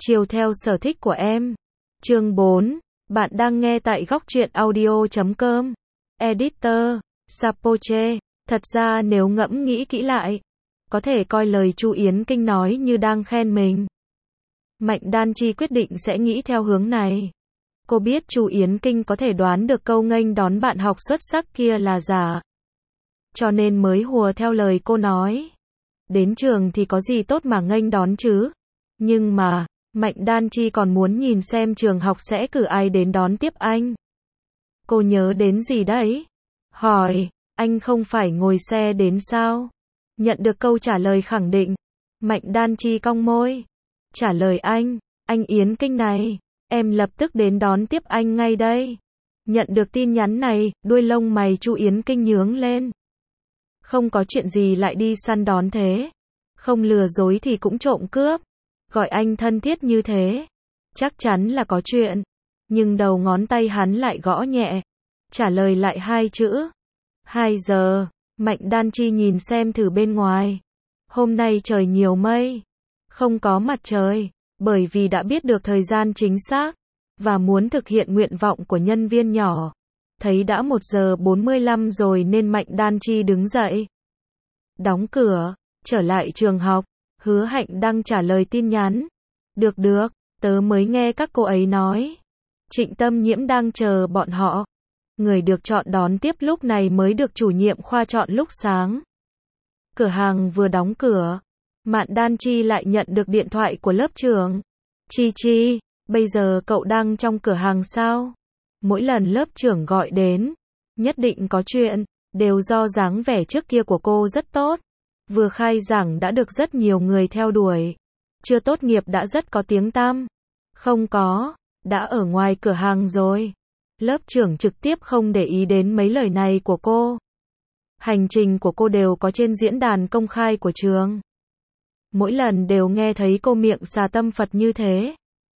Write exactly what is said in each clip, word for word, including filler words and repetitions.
Chiều theo sở thích của em. Chương bốn. Bạn đang nghe tại góc truyện audio chấm com. Editor, Sapoche. Thật ra nếu ngẫm nghĩ kỹ lại, có thể coi lời Chu Yến Kinh nói như đang khen mình. Mạnh Đan Chi quyết định sẽ nghĩ theo hướng này. Cô biết Chu Yến Kinh có thể đoán được câu nghênh đón bạn học xuất sắc kia là giả. Cho nên mới hùa theo lời cô nói. Đến trường thì có gì tốt mà nghênh đón chứ. Nhưng mà, Mạnh Đan Chi còn muốn nhìn xem trường học sẽ cử ai đến đón tiếp anh. Cô nhớ đến gì đấy? Hỏi, anh không phải ngồi xe đến sao? Nhận được câu trả lời khẳng định. Mạnh Đan Chi cong môi. Trả lời anh, anh Yến Kinh này, em lập tức đến đón tiếp anh ngay đây. Nhận được tin nhắn này, đuôi lông mày Chu Yến Kinh nhướng lên. Không có chuyện gì lại đi săn đón thế. Không lừa dối thì cũng trộm cướp. Gọi anh thân thiết như thế. Chắc chắn là có chuyện. Nhưng đầu ngón tay hắn lại gõ nhẹ. Trả lời lại hai chữ. Hai giờ. Mạnh Đan Chi nhìn xem thử bên ngoài. Hôm nay trời nhiều mây. Không có mặt trời. Bởi vì đã biết được thời gian chính xác. Và muốn thực hiện nguyện vọng của nhân viên nhỏ. Thấy đã một giờ bốn mươi lăm rồi nên Mạnh Đan Chi đứng dậy. Đóng cửa. Trở lại trường học. Hứa Hạnh đang trả lời tin nhắn. Được được, tớ mới nghe các cô ấy nói. Trịnh Tâm Nhiễm đang chờ bọn họ. Người được chọn đón tiếp lúc này mới được chủ nhiệm khoa chọn lúc sáng. Cửa hàng vừa đóng cửa. Mạn Đan Chi lại nhận được điện thoại của lớp trưởng. Chi Chi, bây giờ cậu đang trong cửa hàng sao? Mỗi lần lớp trưởng gọi đến, nhất định có chuyện, đều do dáng vẻ trước kia của cô rất tốt. Vừa khai giảng đã được rất nhiều người theo đuổi. Chưa tốt nghiệp đã rất có tiếng tăm. Không có, đã ở ngoài cửa hàng rồi. Lớp trưởng trực tiếp không để ý đến mấy lời này của cô. Hành trình của cô đều có trên diễn đàn công khai của trường. Mỗi lần đều nghe thấy cô miệng xà tâm Phật như thế.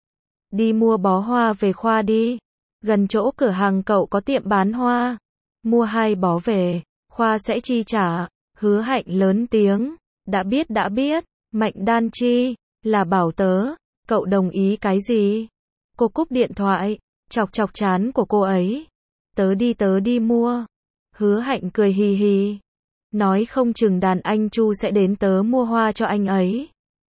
Đi mua bó hoa về khoa đi. Gần chỗ cửa hàng cậu có tiệm bán hoa. Mua hai bó về, khoa sẽ chi trả. Hứa Hạnh lớn tiếng. Đã biết đã biết. Mạnh Đan Chi, là bảo tớ. Cậu đồng ý cái gì? Cô cúp điện thoại. Chọc chọc trán của cô ấy. Tớ đi tớ đi mua. Hứa Hạnh cười hì hì. Nói không chừng đàn anh Chu sẽ đến tớ mua hoa cho anh ấy.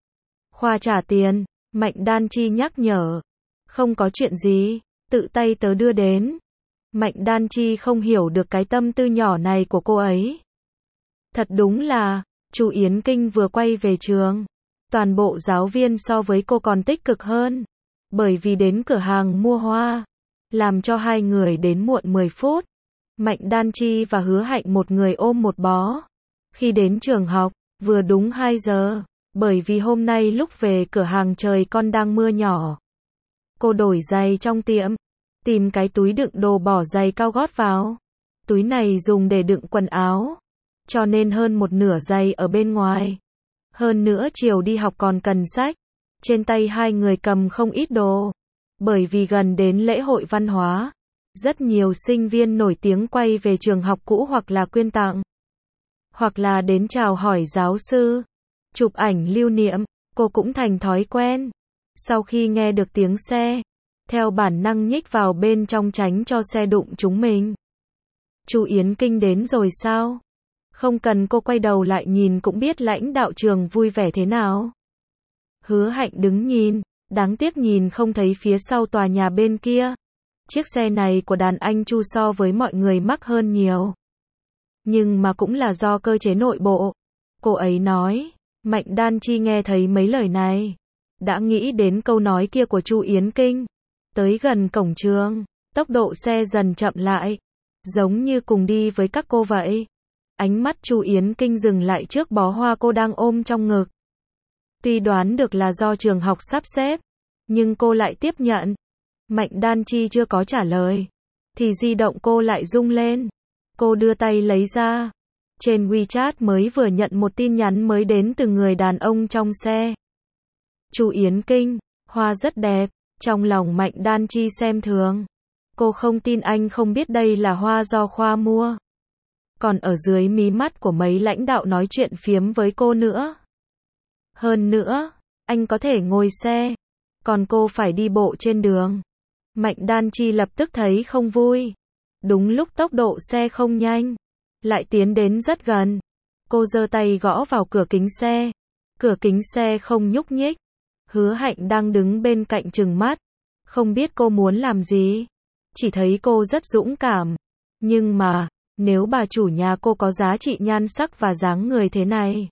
Khoa trả tiền. Mạnh Đan Chi nhắc nhở. Không có chuyện gì. Tự tay tớ đưa đến. Mạnh Đan Chi không hiểu được cái tâm tư nhỏ này của cô ấy. Thật đúng là, Chu Yến Kinh vừa quay về trường. Toàn bộ giáo viên so với cô còn tích cực hơn. Bởi vì đến cửa hàng mua hoa. Làm cho hai người đến muộn mười phút. Mạnh Đan Chi và Hứa Hạnh một người ôm một bó. Khi đến trường học, vừa đúng hai giờ. Bởi vì hôm nay lúc về cửa hàng trời con đang mưa nhỏ. Cô đổi giày trong tiệm. Tìm cái túi đựng đồ bỏ giày cao gót vào. Túi này dùng để đựng quần áo. Cho nên hơn một nửa giày ở bên ngoài. Hơn nữa chiều đi học còn cần sách. Trên tay hai người cầm không ít đồ. Bởi vì gần đến lễ hội văn hóa. Rất nhiều sinh viên nổi tiếng quay về trường học cũ hoặc là quyên tặng. Hoặc là đến chào hỏi giáo sư. Chụp ảnh lưu niệm. Cô cũng thành thói quen. Sau khi nghe được tiếng xe. Theo bản năng nhích vào bên trong tránh cho xe đụng chúng mình. Chu Yến Kinh đến rồi sao? Không cần cô quay đầu lại nhìn cũng biết lãnh đạo trường vui vẻ thế nào. Hứa Hạnh đứng nhìn, đáng tiếc nhìn không thấy phía sau tòa nhà bên kia. Chiếc xe này của đàn anh Chu so với mọi người mắc hơn nhiều. Nhưng mà cũng là do cơ chế nội bộ. Cô ấy nói, Mạnh Đan Chi nghe thấy mấy lời này. Đã nghĩ đến câu nói kia của Chu Yến Kinh. Tới gần cổng trường, tốc độ xe dần chậm lại. Giống như cùng đi với các cô vậy. Ánh mắt Chu Yến Kinh dừng lại trước bó hoa cô đang ôm trong ngực. Tuy đoán được là do trường học sắp xếp, nhưng cô lại tiếp nhận. Mạnh Đan Chi chưa có trả lời, thì di động cô lại rung lên. Cô đưa tay lấy ra. Trên WeChat mới vừa nhận một tin nhắn mới đến từ người đàn ông trong xe. Chu Yến Kinh, hoa rất đẹp. Trong lòng Mạnh Đan Chi xem thường. Cô không tin anh không biết đây là hoa do khoa mua. Còn ở dưới mí mắt của mấy lãnh đạo nói chuyện phiếm với cô nữa. Hơn nữa, anh có thể ngồi xe. còn cô phải đi bộ trên đường. Mạnh Đan Chi lập tức thấy không vui. Đúng lúc tốc độ xe không nhanh, lại tiến đến rất gần. Cô giơ tay gõ vào cửa kính xe. Cửa kính xe không nhúc nhích. Hứa Hạnh đang đứng bên cạnh trừng mắt. Không biết cô muốn làm gì. Chỉ thấy cô rất dũng cảm. Nhưng mà, nếu bà chủ nhà cô có giá trị nhan sắc và dáng người thế này,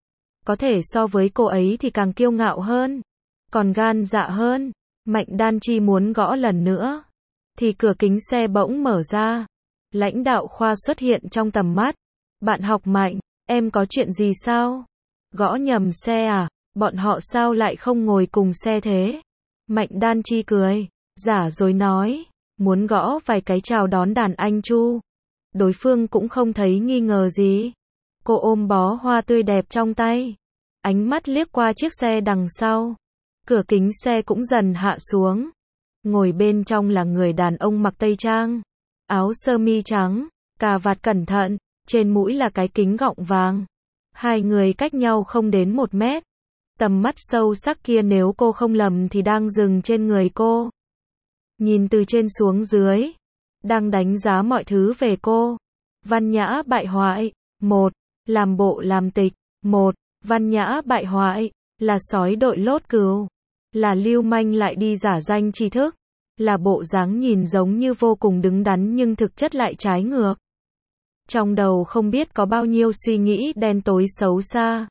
có thể so với cô ấy thì càng kiêu ngạo hơn, còn gan dạ hơn. Mạnh Đan Chi muốn gõ lần nữa, thì cửa kính xe bỗng mở ra. Lãnh đạo khoa xuất hiện trong tầm mắt. Bạn học Mạnh, em có chuyện gì sao? Gõ nhầm xe à? Bọn họ sao lại không ngồi cùng xe thế? Mạnh Đan Chi cười, giả dối nói, muốn gõ vài cái chào đón đàn anh Chu. Đối phương cũng không thấy nghi ngờ gì. Cô ôm bó hoa tươi đẹp trong tay, ánh mắt liếc qua chiếc xe đằng sau. Cửa kính xe cũng dần hạ xuống. Ngồi bên trong là người đàn ông mặc tây trang, áo sơ mi trắng, cà vạt cẩn thận, trên mũi là cái kính gọng vàng. Hai người cách nhau không đến một mét. Tầm mắt sâu sắc kia nếu cô không lầm thì đang dừng trên người cô. Nhìn từ trên xuống dưới, đang đánh giá mọi thứ về cô. Văn nhã bại hoại, một, làm bộ làm tịch, một, văn nhã bại hoại, là sói đội lốt cừu, là lưu manh lại đi giả danh tri thức, là bộ dáng nhìn giống như vô cùng đứng đắn nhưng thực chất lại trái ngược. Trong đầu không biết có bao nhiêu suy nghĩ đen tối xấu xa.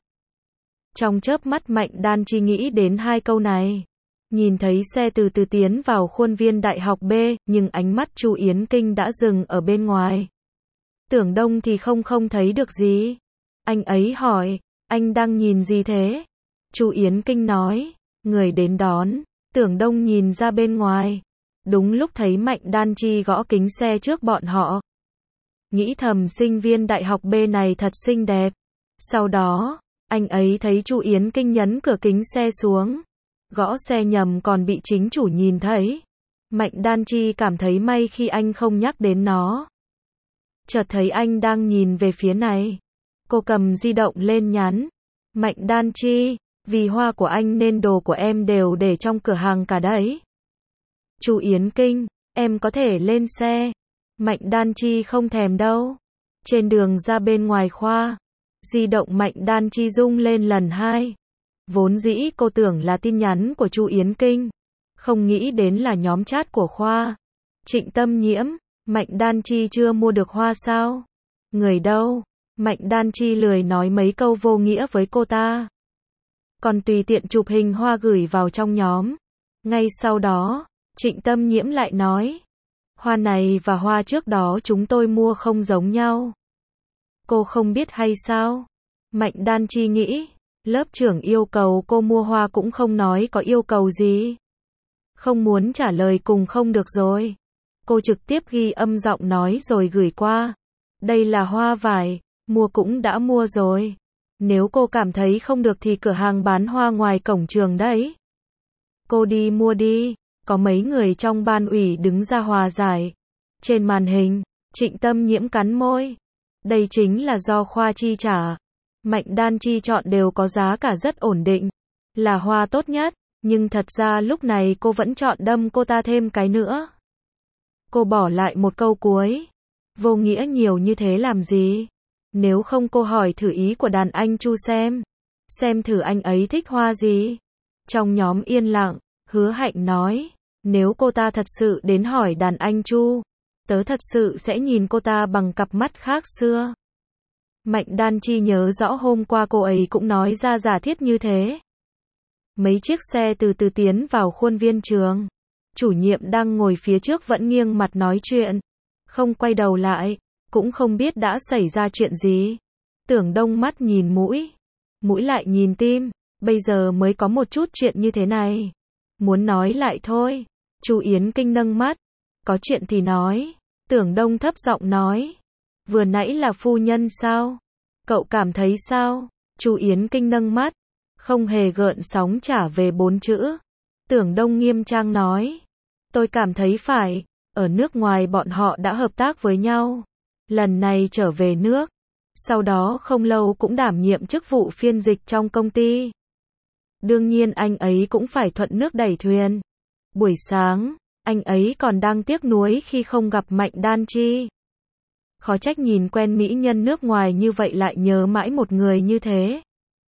Trong chớp mắt Mạnh Đan Chi nghĩ đến hai câu này. Nhìn thấy xe từ từ tiến vào khuôn viên đại học B, nhưng ánh mắt Chu Yến Kinh đã dừng ở bên ngoài. Tưởng Đông thì không không thấy được gì. Anh ấy hỏi, anh đang nhìn gì thế? Chu Yến Kinh nói, người đến đón. Tưởng Đông nhìn ra bên ngoài. Đúng lúc thấy Mạnh Đan Chi gõ kính xe trước bọn họ. Nghĩ thầm sinh viên đại học B này thật xinh đẹp. Sau đó, anh ấy thấy Chu Yến Kinh nhấn cửa kính xe xuống. Gõ xe nhầm còn bị chính chủ nhìn thấy. Mạnh Đan Chi cảm thấy may khi anh không nhắc đến nó. Chợt thấy anh đang nhìn về phía này. Cô cầm di động lên nhắn. Mạnh Đan Chi, vì hoa của anh nên đồ của em đều để trong cửa hàng cả đấy. Chu Yến Kinh, em có thể lên xe. Mạnh Đan Chi không thèm đâu. Trên đường ra bên ngoài khoa, di động Mạnh Đan Chi rung lên lần hai. Vốn dĩ cô tưởng là tin nhắn của Chu Yến Kinh, không nghĩ đến là nhóm chat của khoa. Trịnh Tâm Nhiễm, Mạnh Đan Chi chưa mua được hoa sao? Người đâu? Mạnh Đan Chi lười nói mấy câu vô nghĩa với cô ta. Còn tùy tiện chụp hình hoa gửi vào trong nhóm. Ngay sau đó, Trịnh Tâm Nhiễm lại nói, hoa này và hoa trước đó chúng tôi mua không giống nhau. Cô không biết hay sao? Mạnh Đan Chi nghĩ, lớp trưởng yêu cầu cô mua hoa cũng không nói có yêu cầu gì. Không muốn trả lời cùng không được rồi. Cô trực tiếp ghi âm giọng nói rồi gửi qua. Đây là hoa vải, mua cũng đã mua rồi. Nếu cô cảm thấy không được thì cửa hàng bán hoa ngoài cổng trường đấy. Cô đi mua đi, có mấy người trong ban ủy đứng ra hòa giải. Trên màn hình, Trịnh Tâm Nhiễm cắn môi. Đây chính là do khoa chi trả. Mạnh Đan Chi chọn đều có giá cả rất ổn định. Là hoa tốt nhất, nhưng thật ra lúc này cô vẫn chọn đâm cô ta thêm cái nữa. Cô bỏ lại một câu cuối. Vô nghĩa nhiều như thế làm gì? Nếu không cô hỏi thử ý của đàn anh Chu xem. Xem thử anh ấy thích hoa gì. Trong nhóm yên lặng, Hứa Hạnh nói. Nếu cô ta thật sự đến hỏi đàn anh Chu, tớ thật sự sẽ nhìn cô ta bằng cặp mắt khác xưa. Mạnh Đan Chi nhớ rõ hôm qua cô ấy cũng nói ra giả thiết như thế. Mấy chiếc xe từ từ tiến vào khuôn viên trường. Chủ nhiệm đang ngồi phía trước vẫn nghiêng mặt nói chuyện. Không quay đầu lại, cũng không biết đã xảy ra chuyện gì. Tưởng Đông mắt nhìn mũi, mũi lại nhìn tim. Bây giờ mới có một chút chuyện như thế này. Muốn nói lại thôi. Chu Yến Kinh nâng mắt. Có chuyện thì nói. Tưởng Đông thấp giọng nói. Vừa nãy là phu nhân sao? Cậu cảm thấy sao? Chu Yến Kinh nâng mắt. Không hề gợn sóng trả về bốn chữ. Tưởng Đông nghiêm trang nói. Tôi cảm thấy phải. Ở nước ngoài bọn họ đã hợp tác với nhau. Lần này trở về nước. Sau đó không lâu cũng đảm nhiệm chức vụ phiên dịch trong công ty. Đương nhiên anh ấy cũng phải thuận nước đẩy thuyền. Buổi sáng, anh ấy còn đang tiếc nuối khi không gặp Mạnh Đan Chi. Khó trách nhìn quen mỹ nhân nước ngoài như vậy lại nhớ mãi một người như thế.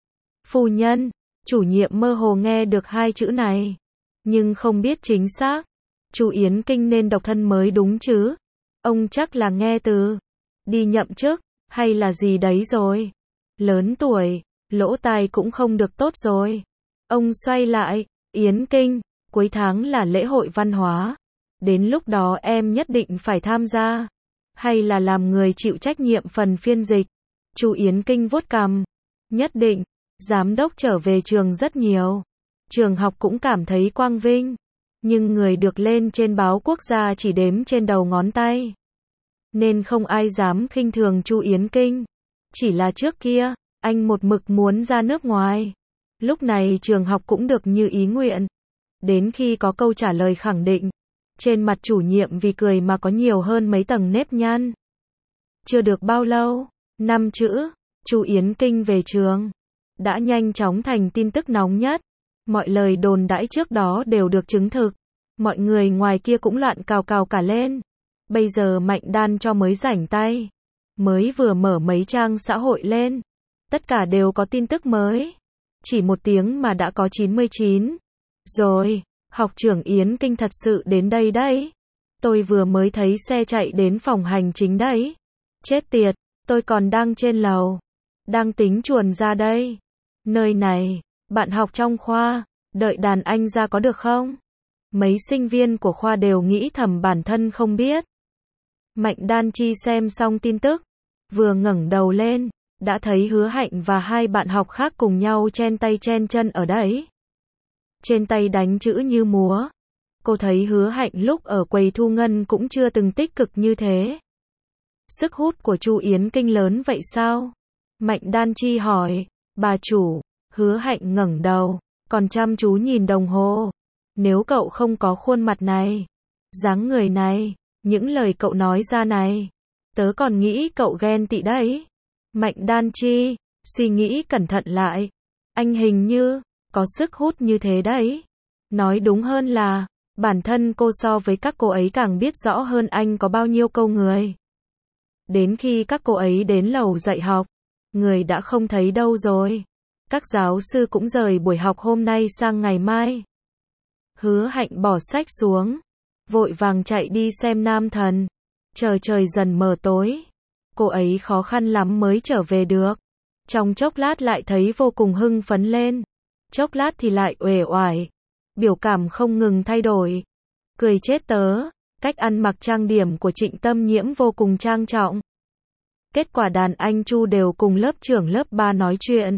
Phu nhân, chủ nhiệm mơ hồ nghe được hai chữ này, nhưng không biết chính xác. Chu Yến Kinh nên độc thân mới đúng chứ. Ông chắc là nghe từ đi nhậm chức, hay là gì đấy rồi. Lớn tuổi, lỗ tai cũng không được tốt rồi. Ông xoay lại, Yến Kinh, cuối tháng là lễ hội văn hóa. Đến lúc đó em nhất định phải tham gia. Hay là làm người chịu trách nhiệm phần phiên dịch. Chu Yến Kinh vuốt cằm. Nhất định, giám đốc trở về trường rất nhiều. Trường học cũng cảm thấy quang vinh. Nhưng người được lên trên báo quốc gia chỉ đếm trên đầu ngón tay. Nên không ai dám khinh thường Chu Yến Kinh. Chỉ là trước kia, anh một mực muốn ra nước ngoài. Lúc này trường học cũng được như ý nguyện. Đến khi có câu trả lời khẳng định, trên mặt chủ nhiệm vì cười mà có nhiều hơn mấy tầng nếp nhăn. Chưa được bao lâu, năm chữ, Chu Yến Kinh về trường, đã nhanh chóng thành tin tức nóng nhất. Mọi lời đồn đãi trước đó đều được chứng thực. Mọi người ngoài kia cũng loạn cào cào cả lên. Bây giờ Mạnh Đan cho mới rảnh tay. Mới vừa mở mấy trang xã hội lên. Tất cả đều có tin tức mới. Chỉ một tiếng mà đã có chín mươi chín. Rồi, học trưởng Yến Kinh thật sự đến đây đấy. Tôi vừa mới thấy xe chạy đến phòng hành chính đấy. Chết tiệt, tôi còn đang trên lầu. Đang tính chuồn ra đây. Nơi này, bạn học trong khoa, đợi đàn anh ra có được không? Mấy sinh viên của khoa đều nghĩ thầm bản thân không biết. Mạnh Đan Chi xem xong tin tức, vừa ngẩng đầu lên, đã thấy Hứa Hạnh và hai bạn học khác cùng nhau chen tay chen chân ở đấy. Trên tay đánh chữ như múa. Cô thấy Hứa Hạnh lúc ở quầy thu ngân cũng chưa từng tích cực như thế. Sức hút của Chu Yến Kinh lớn vậy sao? Mạnh Đan Chi hỏi. Bà chủ. Hứa Hạnh ngẩng đầu, còn chăm chú nhìn đồng hồ. Nếu cậu không có khuôn mặt này, dáng người này, những lời cậu nói ra này, tớ còn nghĩ cậu ghen tị đấy. Mạnh Đan Chi, suy nghĩ cẩn thận lại. Anh hình như, có sức hút như thế đấy. Nói đúng hơn là, bản thân cô so với các cô ấy càng biết rõ hơn anh có bao nhiêu câu người. Đến khi các cô ấy đến lầu dạy học, người đã không thấy đâu rồi. Các giáo sư cũng rời buổi học hôm nay sang ngày mai. Hứa Hạnh bỏ sách xuống, vội vàng chạy đi xem nam thần. Chờ trời dần mờ tối, cô ấy khó khăn lắm mới trở về được. Trong chốc lát lại thấy vô cùng hưng phấn lên. Chốc lát thì lại uể oải. Biểu cảm không ngừng thay đổi. Cười chết tớ, cách ăn mặc trang điểm của Trịnh Tâm Nhiễm vô cùng trang trọng. Kết quả đàn anh Chu đều cùng lớp trưởng lớp ba nói chuyện.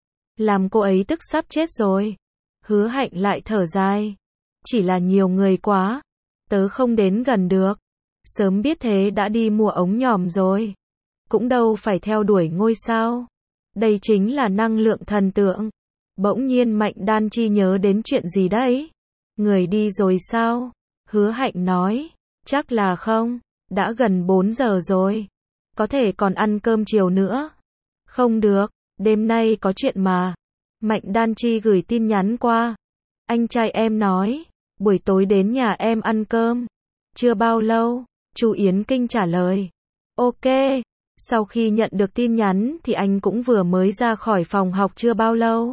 Làm cô ấy tức sắp chết rồi. Hứa Hạnh lại thở dài. Chỉ là nhiều người quá. Tớ không đến gần được. Sớm biết thế đã đi mua ống nhòm rồi. Cũng đâu phải theo đuổi ngôi sao. Đây chính là năng lượng thần tượng. Bỗng nhiên Mạnh Đan Chi nhớ đến chuyện gì đấy. Người đi rồi sao? Hứa Hạnh nói. Chắc là không. Đã gần bốn giờ rồi. Có thể còn ăn cơm chiều nữa. Không được. Đêm nay có chuyện mà. Mạnh Đan Chi gửi tin nhắn qua. Anh trai em nói. Buổi tối đến nhà em ăn cơm. Chưa bao lâu. Chu Yến Kinh trả lời. Ok. Sau khi nhận được tin nhắn thì anh cũng vừa mới ra khỏi phòng học chưa bao lâu.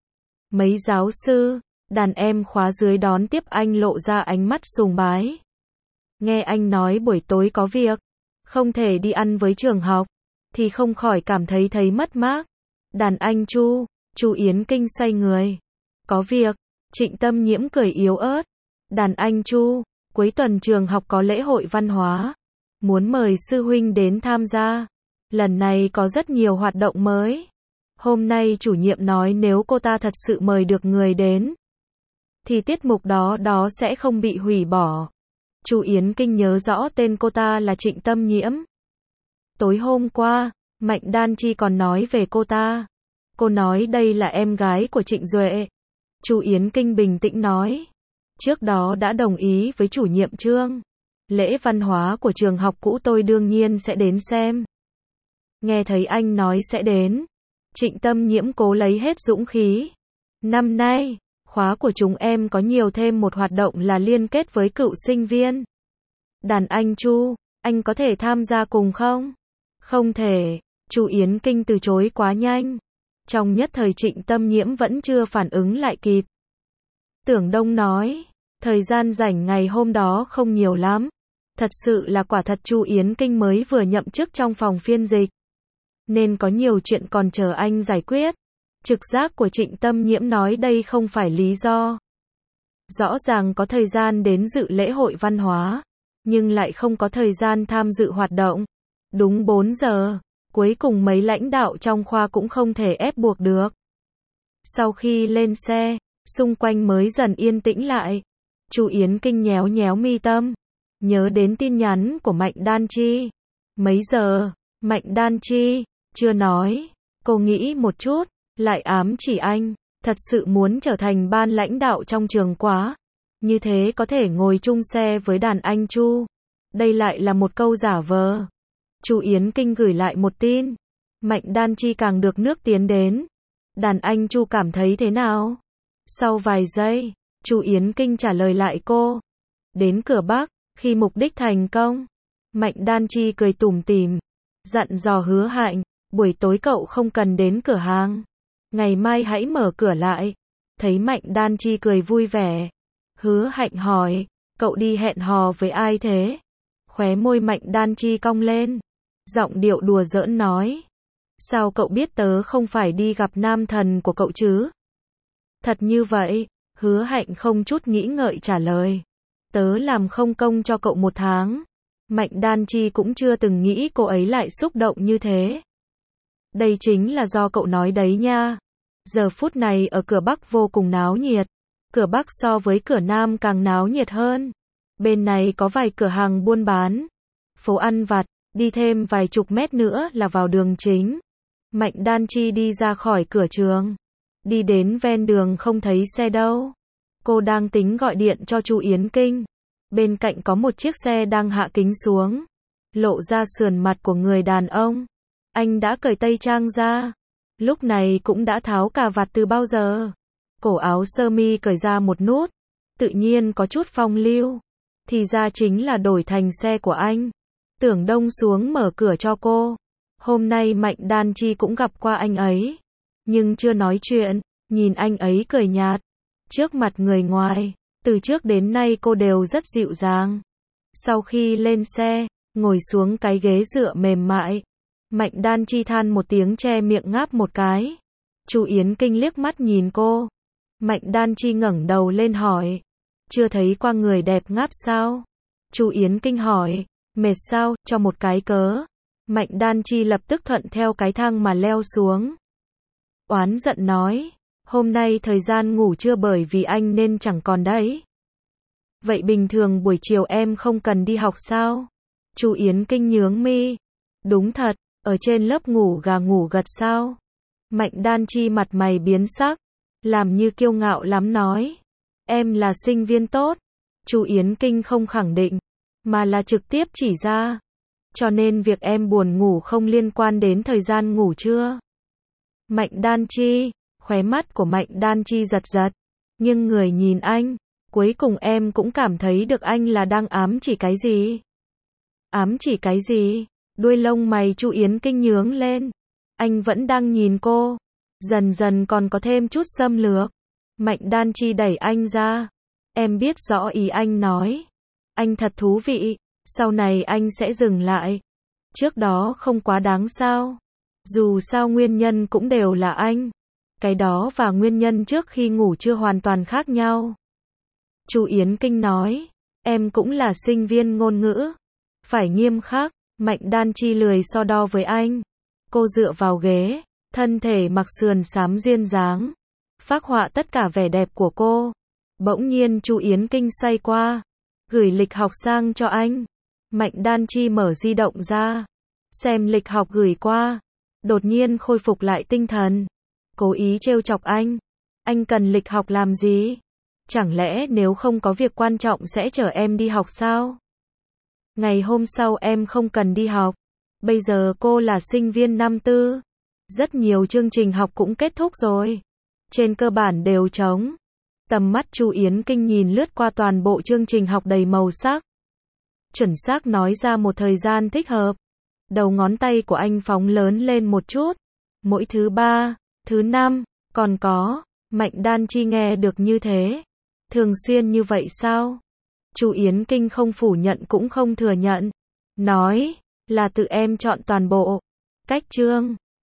Mấy giáo sư, đàn em khóa dưới đón tiếp anh lộ ra ánh mắt sùng bái. Nghe anh nói buổi tối có việc, không thể đi ăn với trường học, thì không khỏi cảm thấy thấy mất mát. Đàn anh Chu, Chu Yến Kinh xoay người. Có việc, Trịnh Tâm Nhiễm cười yếu ớt. Đàn anh Chu, cuối tuần trường học có lễ hội văn hóa. Muốn mời sư huynh đến tham gia. Lần này có rất nhiều hoạt động mới. Hôm nay chủ nhiệm nói nếu cô ta thật sự mời được người đến, thì tiết mục đó đó sẽ không bị hủy bỏ. Chu Yến Kinh nhớ rõ tên cô ta là Trịnh Tâm Nhiễm. Tối hôm qua, Mạnh Đan Chi còn nói về cô ta. Cô nói đây là em gái của Trịnh Duệ. Chu Yến Kinh bình tĩnh nói. Trước đó đã đồng ý với chủ nhiệm Trương. Lễ văn hóa của trường học cũ tôi đương nhiên sẽ đến xem. Nghe thấy anh nói sẽ đến. Trịnh Tâm Nhiễm cố lấy hết dũng khí. Năm nay, khóa của chúng em có nhiều thêm một hoạt động là liên kết với cựu sinh viên. Đàn anh Chu, anh có thể tham gia cùng không? Không thể, Chu Yến Kinh từ chối quá nhanh. Trong nhất thời Trịnh Tâm Nhiễm vẫn chưa phản ứng lại kịp. Tưởng Đông nói, thời gian rảnh ngày hôm đó không nhiều lắm. Thật sự là quả thật Chu Yến Kinh mới vừa nhậm chức trong phòng phiên dịch. Nên có nhiều chuyện còn chờ anh giải quyết. Trực giác của Trịnh Tâm Nhiễm nói đây không phải lý do. Rõ ràng có thời gian đến dự lễ hội văn hóa, nhưng lại không có thời gian tham dự hoạt động. Đúng bốn giờ, cuối cùng mấy lãnh đạo trong khoa cũng không thể ép buộc được. Sau khi lên xe, xung quanh mới dần yên tĩnh lại. Chu Yến Kinh nhéo nhéo mi tâm, nhớ đến tin nhắn của Mạnh Đan Chi. Mấy giờ? Mạnh Đan Chi chưa nói. Cô nghĩ một chút, lại ám chỉ anh, thật sự muốn trở thành ban lãnh đạo trong trường quá. Như thế có thể ngồi chung xe với đàn anh Chu. Đây lại là một câu giả vờ. Chu Yến Kinh gửi lại một tin. Mạnh Đan Chi càng được nước tiến đến. Đàn anh Chu cảm thấy thế nào? Sau vài giây, Chu Yến Kinh trả lời lại cô. Đến cửa Bắc, khi mục đích thành công. Mạnh Đan Chi cười tủm tỉm, dặn dò Hứa Hạnh, buổi tối cậu không cần đến cửa hàng. Ngày mai hãy mở cửa lại. Thấy Mạnh Đan Chi cười vui vẻ. Hứa Hạnh hỏi, cậu đi hẹn hò với ai thế? Khóe môi Mạnh Đan Chi cong lên. Giọng điệu đùa giỡn nói. Sao cậu biết tớ không phải đi gặp nam thần của cậu chứ? Thật như vậy, Hứa Hạnh không chút nghĩ ngợi trả lời. Tớ làm không công cho cậu một tháng. Mạnh Đan Chi cũng chưa từng nghĩ cô ấy lại xúc động như thế. Đây chính là do cậu nói đấy nha. Giờ phút này ở cửa Bắc vô cùng náo nhiệt. Cửa Bắc so với cửa Nam càng náo nhiệt hơn. Bên này có vài cửa hàng buôn bán, phố ăn vặt, đi thêm vài chục mét nữa là vào đường chính. Mạnh Đan Chi đi ra khỏi cửa trường. Đi đến ven đường không thấy xe đâu. Cô đang tính gọi điện cho Chu Yến Kinh. Bên cạnh có một chiếc xe đang hạ kính xuống. Lộ ra sườn mặt của người đàn ông. Anh đã cởi tây trang ra. Lúc này cũng đã tháo cà vạt từ bao giờ. Cổ áo sơ mi cởi ra một nút. Tự nhiên có chút phong lưu. Thì ra chính là đổi thành xe của anh. Tưởng Đông xuống mở cửa cho cô. Hôm nay Mạnh Đan Chi cũng gặp qua anh ấy. Nhưng chưa nói chuyện. Nhìn anh ấy cười nhạt. Trước mặt người ngoài. Từ trước đến nay cô đều rất dịu dàng. Sau khi lên xe, ngồi xuống cái ghế dựa mềm mại. Mạnh Đan Chi than một tiếng che miệng ngáp một cái. Chu Yến Kinh liếc mắt nhìn cô. Mạnh Đan Chi ngẩng đầu lên hỏi. Chưa thấy qua người đẹp ngáp sao? Chu Yến Kinh hỏi. Mệt sao, cho một cái cớ. Mạnh Đan Chi lập tức thuận theo cái thang mà leo xuống. Oán giận nói. Hôm nay thời gian ngủ trưa bởi vì anh nên chẳng còn đấy. Vậy bình thường buổi chiều em không cần đi học sao? Chu Yến Kinh nhướng mi. Đúng thật, ở trên lớp ngủ gà ngủ gật sao? Mạnh Đan Chi mặt mày biến sắc, làm như kiêu ngạo lắm nói. Em là sinh viên tốt. Chu Yến Kinh không khẳng định, mà là trực tiếp chỉ ra. Cho nên việc em buồn ngủ không liên quan đến thời gian ngủ trưa. Mạnh Đan Chi, khóe mắt của Mạnh Đan Chi giật giật. Nhưng người nhìn anh, cuối cùng em cũng cảm thấy được anh là đang ám chỉ cái gì. Ám chỉ cái gì? Đuôi lông mày Chu Yến Kinh nhướng lên. Anh vẫn đang nhìn cô. Dần dần còn có thêm chút xâm lược. Mạnh Đan Chi đẩy anh ra. Em biết rõ ý anh nói. Anh thật thú vị. Sau này anh sẽ dừng lại. Trước đó không quá đáng sao. Dù sao nguyên nhân cũng đều là anh. Cái đó và nguyên nhân trước khi ngủ chưa hoàn toàn khác nhau. Chu Yến Kinh nói. Em cũng là sinh viên ngôn ngữ. Phải nghiêm khắc. Mạnh Đan Chi lười so đo với anh. Cô dựa vào ghế. Thân thể mặc sườn xám duyên dáng. Phác họa tất cả vẻ đẹp của cô. Bỗng nhiên Chu Yến Kinh xoay qua. Gửi lịch học sang cho anh. Mạnh Đan Chi mở di động ra. Xem lịch học gửi qua. Đột nhiên khôi phục lại tinh thần. Cố ý trêu chọc anh. Anh cần lịch học làm gì? Chẳng lẽ nếu không có việc quan trọng sẽ chở em đi học sao? Ngày hôm sau em không cần đi học. Bây giờ cô là sinh viên năm tư. Rất nhiều chương trình học cũng kết thúc rồi. trên cơ bản đều trống. Tầm mắt Chu Yến Kinh nhìn lướt qua toàn bộ chương trình học đầy màu sắc. Chuẩn xác nói ra một thời gian thích hợp. Đầu ngón tay của anh phóng lớn lên một chút. Mỗi thứ ba, thứ năm, còn có, Mạnh Đan Chi nghe được như thế. Thường xuyên như vậy sao? Chu Yến Kinh không phủ nhận cũng không thừa nhận. Nói, là tự em chọn toàn bộ. Cách chương.